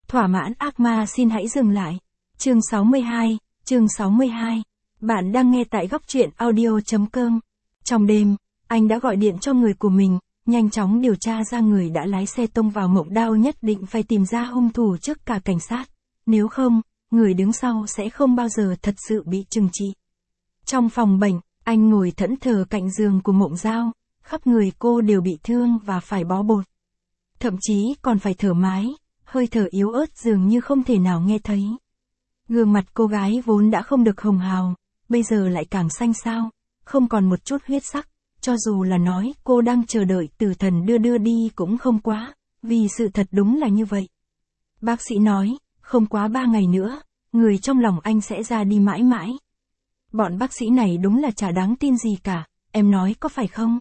Thỏa mãn ác ma xin hãy dừng lại. Chương 62. Bạn đang nghe tại góc truyện audio.com. Trong đêm, anh đã gọi điện cho người của mình, nhanh chóng điều tra ra người đã lái xe tông vào Mộng Đao, nhất định phải tìm ra hung thủ trước cả cảnh sát. Nếu không, người đứng sau sẽ không bao giờ thật sự bị trừng trị. Trong phòng bệnh, anh ngồi thẫn thờ cạnh giường của Mộng Dao, khắp người cô đều bị thương và phải bó bột. Thậm chí còn phải thở mái, hơi thở yếu ớt dường như không thể nào nghe thấy. Gương mặt cô gái vốn đã không được hồng hào, bây giờ lại càng xanh xao, không còn một chút huyết sắc, cho dù là nói cô đang chờ đợi tử thần đưa đi cũng không quá, vì sự thật đúng là như vậy. Bác sĩ nói, không quá 3 ngày nữa, người trong lòng anh sẽ ra đi mãi mãi. Bọn bác sĩ này đúng là chả đáng tin gì cả, em nói có phải không?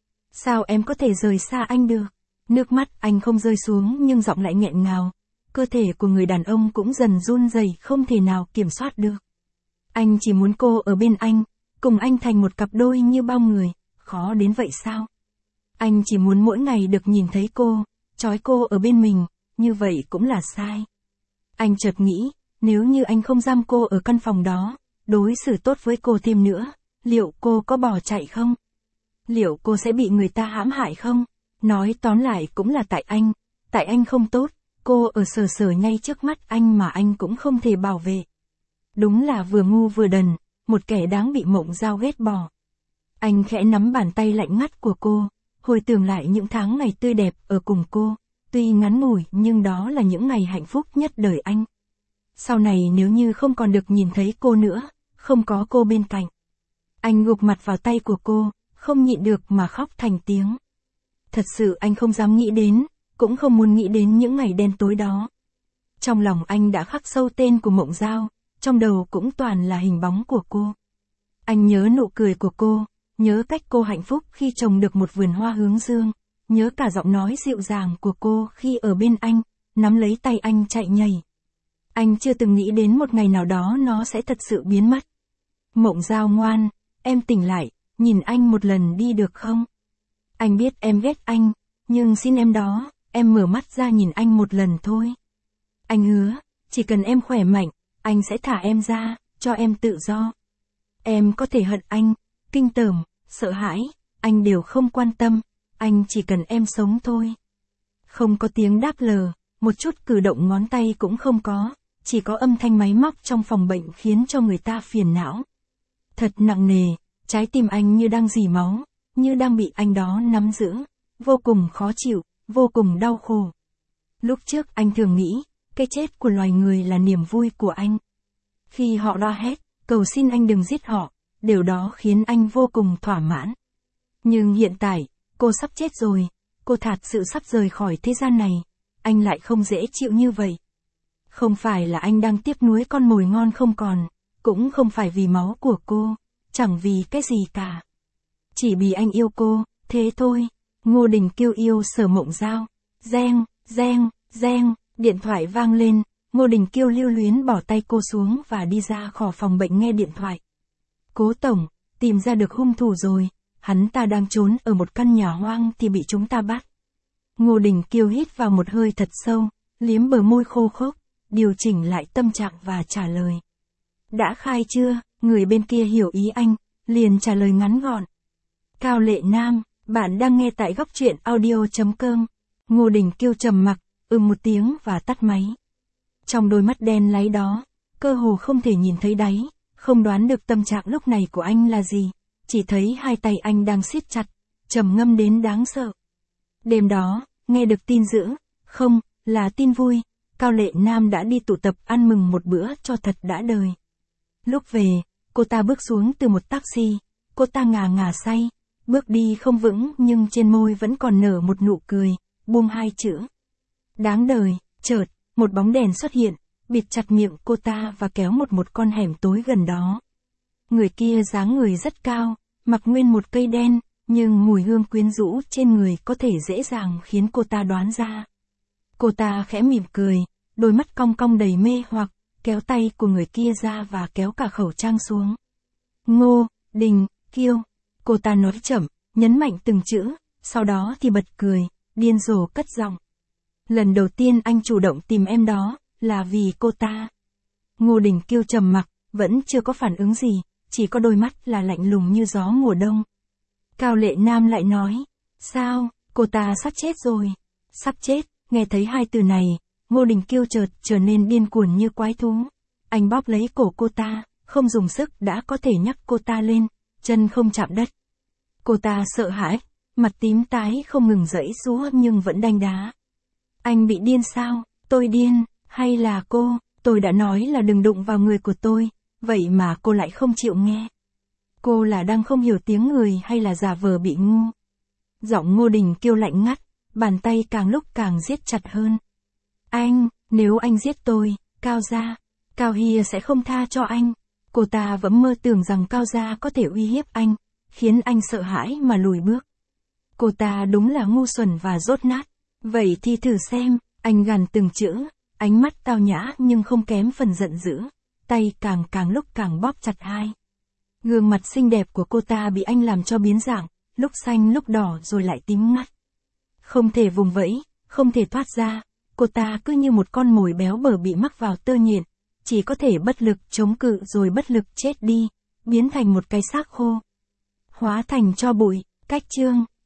Sao em có thể rời xa anh được? Nước mắt anh không rơi xuống nhưng giọng lại nghẹn ngào. Cơ thể của người đàn ông cũng dần run rẩy, không thể nào kiểm soát được. Anh chỉ muốn cô ở bên anh, cùng anh thành một cặp đôi như bao người, khó đến vậy sao? Anh chỉ muốn mỗi ngày được nhìn thấy cô, trói cô ở bên mình, như vậy cũng là sai. Anh chợt nghĩ, nếu như anh không giam cô ở căn phòng đó, đối xử tốt với cô thêm nữa, liệu cô có bỏ chạy không? Liệu cô sẽ bị người ta hãm hại không? Nói tóm lại cũng là tại anh không tốt, cô ở sờ ngay trước mắt anh mà anh cũng không thể bảo vệ. Đúng là vừa ngu vừa đần, một kẻ đáng bị Mộng Dao ghét bỏ. Anh khẽ nắm bàn tay lạnh ngắt của cô, hồi tưởng lại những tháng ngày tươi đẹp ở cùng cô, tuy ngắn ngủi nhưng đó là những ngày hạnh phúc nhất đời anh. Sau này nếu như không còn được nhìn thấy cô nữa, không có cô bên cạnh. Anh gục mặt vào tay của cô, không nhịn được mà khóc thành tiếng. Thật sự anh không dám nghĩ đến, cũng không muốn nghĩ đến những ngày đen tối đó. Trong lòng anh đã khắc sâu tên của Mộng Dao, trong đầu cũng toàn là hình bóng của cô. Anh nhớ nụ cười của cô, nhớ cách cô hạnh phúc khi trồng được một vườn hoa hướng dương, nhớ cả giọng nói dịu dàng của cô khi ở bên anh, nắm lấy tay anh chạy nhảy. Anh chưa từng nghĩ đến một ngày nào đó nó sẽ thật sự biến mất. Mộng Dao ngoan, em tỉnh lại, nhìn anh một lần đi được không? Anh biết em ghét anh, nhưng xin em đó, em mở mắt ra nhìn anh một lần thôi. Anh hứa, chỉ cần em khỏe mạnh, anh sẽ thả em ra, cho em tự do. Em có thể hận anh, kinh tởm, sợ hãi, anh đều không quan tâm, anh chỉ cần em sống thôi. Không có tiếng đáp lờ, một chút cử động ngón tay cũng không có, chỉ có âm thanh máy móc trong phòng bệnh khiến cho người ta phiền não. Thật nặng nề, trái tim anh như đang rỉ máu, như đang bị anh đó nắm giữ, vô cùng khó chịu, vô cùng đau khổ. Lúc trước anh thường nghĩ, cái chết của loài người là niềm vui của anh. Khi họ la hét, cầu xin anh đừng giết họ, điều đó khiến anh vô cùng thỏa mãn. Nhưng hiện tại, cô sắp chết rồi, cô thật sự sắp rời khỏi thế gian này, anh lại không dễ chịu như vậy. Không phải là anh đang tiếc nuối con mồi ngon không còn, cũng không phải vì máu của cô, chẳng vì cái gì cả. Chỉ vì anh yêu cô, thế thôi. Ngô Đình Kiêu yêu Sở Mộng Dao. Reng, điện thoại vang lên, Ngô Đình Kiêu lưu luyến bỏ tay cô xuống và đi ra khỏi phòng bệnh nghe điện thoại. Cố tổng, tìm ra được hung thủ rồi, hắn ta đang trốn ở một căn nhà hoang thì bị chúng ta bắt. Ngô Đình Kiêu hít vào một hơi thật sâu, liếm bờ môi khô khốc, điều chỉnh lại tâm trạng và trả lời. Đã khai chưa? Người bên kia hiểu ý anh, liền trả lời ngắn gọn. Cao Lệ Nam, bạn đang nghe tại góc truyện audio.com. Ngô Đình Kiêu trầm mặc, một tiếng và tắt máy. Trong đôi mắt đen láy đó, cơ hồ không thể nhìn thấy đáy, không đoán được tâm trạng lúc này của anh là gì, chỉ thấy hai tay anh đang siết chặt, trầm ngâm đến đáng sợ. Đêm đó, nghe được tin dữ, không, là tin vui, Cao Lệ Nam đã đi tụ tập ăn mừng một bữa cho thật đã đời. Lúc về, cô ta bước xuống từ một taxi, cô ta ngà say, bước đi không vững nhưng trên môi vẫn còn nở một nụ cười, buông hai chữ. Đáng đời. Chợt, một bóng đèn xuất hiện, bịt chặt miệng cô ta và kéo một con hẻm tối gần đó. Người kia dáng người rất cao, mặc nguyên một cây đen, nhưng mùi hương quyến rũ trên người có thể dễ dàng khiến cô ta đoán ra. Cô ta khẽ mỉm cười, đôi mắt cong cong đầy mê hoặc, kéo tay của người kia ra và kéo cả khẩu trang xuống. Ngô Đình Kiêu, cô ta nói chậm, nhấn mạnh từng chữ, sau đó thì bật cười, điên rồ cất giọng. Lần đầu tiên anh chủ động tìm em đó, là vì cô ta. Ngô Đình Kiêu trầm mặc, vẫn chưa có phản ứng gì, chỉ có đôi mắt là lạnh lùng như gió mùa đông. Cao Lệ Nam lại nói, sao, cô ta sắp chết rồi. Sắp chết, nghe thấy hai từ này, Ngô Đình Kiêu chợt trở nên điên cuồng như quái thú. Anh bóp lấy cổ cô ta, không dùng sức đã có thể nhấc cô ta lên, chân không chạm đất. Cô ta sợ hãi, mặt tím tái không ngừng giãy giụa nhưng vẫn đanh đá. Anh bị điên sao? Tôi điên, hay là cô? Tôi đã nói là đừng đụng vào người của tôi, vậy mà cô lại không chịu nghe. Cô là đang không hiểu tiếng người hay là giả vờ bị ngu? Giọng Ngô Đình Kiêu lạnh ngắt, bàn tay càng lúc càng siết chặt hơn. Anh, nếu anh giết tôi, Cao gia, Cao Hia sẽ không tha cho anh. Cô ta vẫn mơ tưởng rằng Cao gia có thể uy hiếp anh, khiến anh sợ hãi mà lùi bước. Cô ta đúng là ngu xuẩn và dốt nát. Vậy thì thử xem, anh gằn từng chữ, ánh mắt tao nhã nhưng không kém phần giận dữ, tay càng lúc càng bóp chặt hai. Gương mặt xinh đẹp của cô ta bị anh làm cho biến dạng, lúc xanh lúc đỏ rồi lại tím ngắt. Không thể vùng vẫy, không thể thoát ra, cô ta cứ như một con mồi béo bở bị mắc vào tơ nhện, chỉ có thể bất lực chống cự rồi bất lực chết đi, biến thành một cái xác khô. Hóa thành tro bụi, cách chương.